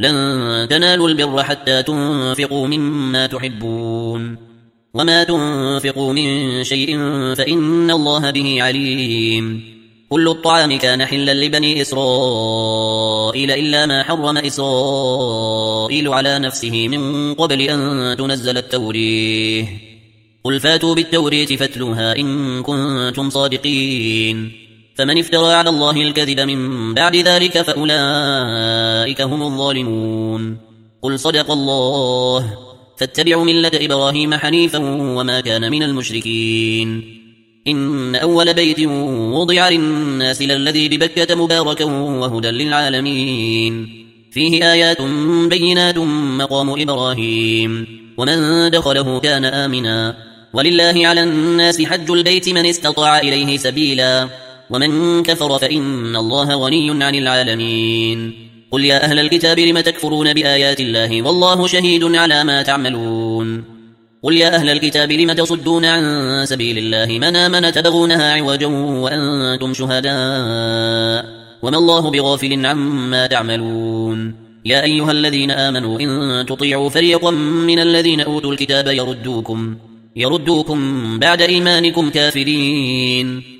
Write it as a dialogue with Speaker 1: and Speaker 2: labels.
Speaker 1: لن تنالوا البر حتى تنفقوا مما تحبون وما تنفقوا من شيء فإن الله به عليم كل الطعام كان حلا لبني إسرائيل إلا ما حرم إسرائيل على نفسه من قبل أن تنزل التوريه قل فاتوا بالتورية فاتلوها إن كنتم صادقين فمن افترى على الله الكذب من بعد ذلك فأولئك هم الظالمون قل صدق الله فاتبعوا ملة إبراهيم حنيفا وما كان من المشركين إن أول بيت وضع للناس للذي ببكة مباركا وهدى للعالمين فيه آيات بينات مقام إبراهيم ومن دخله كان آمنا ولله على الناس حج البيت من استطاع إليه سبيلا ومن كفر فإن الله غني عن العالمين قل يا أهل الكتاب لم تكفرون بآيات الله والله شهيد على ما تعملون قل يا أهل الكتاب لم تصدون عن سبيل الله من آمن تبغونها عوجا وأنتم شهداء وما الله بغافل عما تعملون يا أيها الذين آمنوا إن تطيعوا فريقا من الذين أوتوا الكتاب يردوكم بعد إيمانكم كافرين